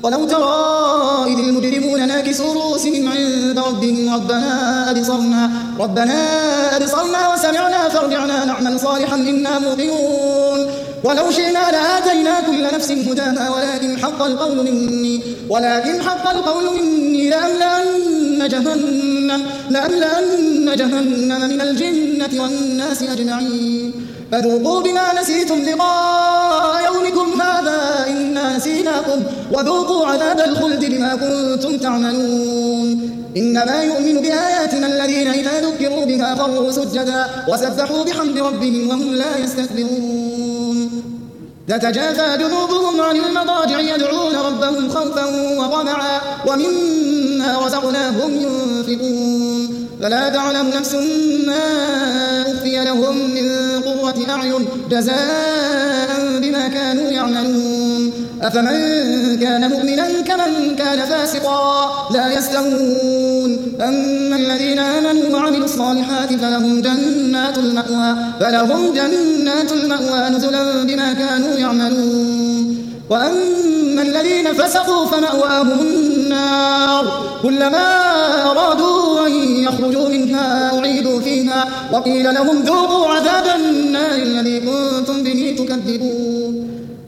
ولو ترى إذ المجرمون ناكسوا رؤوسهم عند ربهم ربنا أبصرنا وسمعنا فارجعنا نعمل صالحا إنا موقنون ولو شئنا لآتينا كل نفس هداها ولكن حق القول مني لأملأن جهنم من الجنة والناس أجمعين فذوقوا بما نسيتم لقاء يومكم هذا إنا نسيناكم وذوقوا عذاب الخلد بما كنتم تعملون إنما يؤمن بآياتنا الذين إذا ذكروا بها خروا سجدا وسبحوا بحمد ربهم وهم لا يستكبرون تتجافى جنوبهم عن المضاجع يدعون ربهم خوفا وطمعا ومما رزقناهم ينفقون فلا تعلم نفس ما أخفي لهم من قرة أعين جزاء بما كانوا يعملون أفمن كان مؤمنا كمن كان فاسقا لا يستوون أما الذين آمنوا وعملوا الصالحات فلهم جنات المأوى نزلا بما كانوا يعملون وأما الذين فسقوا فمأواهم النار كلما أرادوا أن يخرجوا منها أعيدوا فيها وقيل لهم ذوقوا عذاب النار الذي كنتم به تكذبون